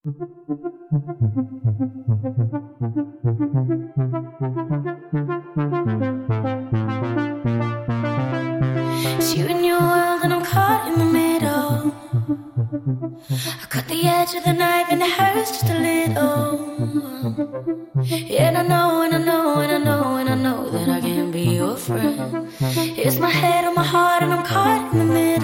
It's you and your world and I'm caught in the middle. I cut the edge of the knife and it hurts just a little. And I know, and I know, and I know, and I know that I can't be your friend. It's my head on my heart and I'm caught in the middle.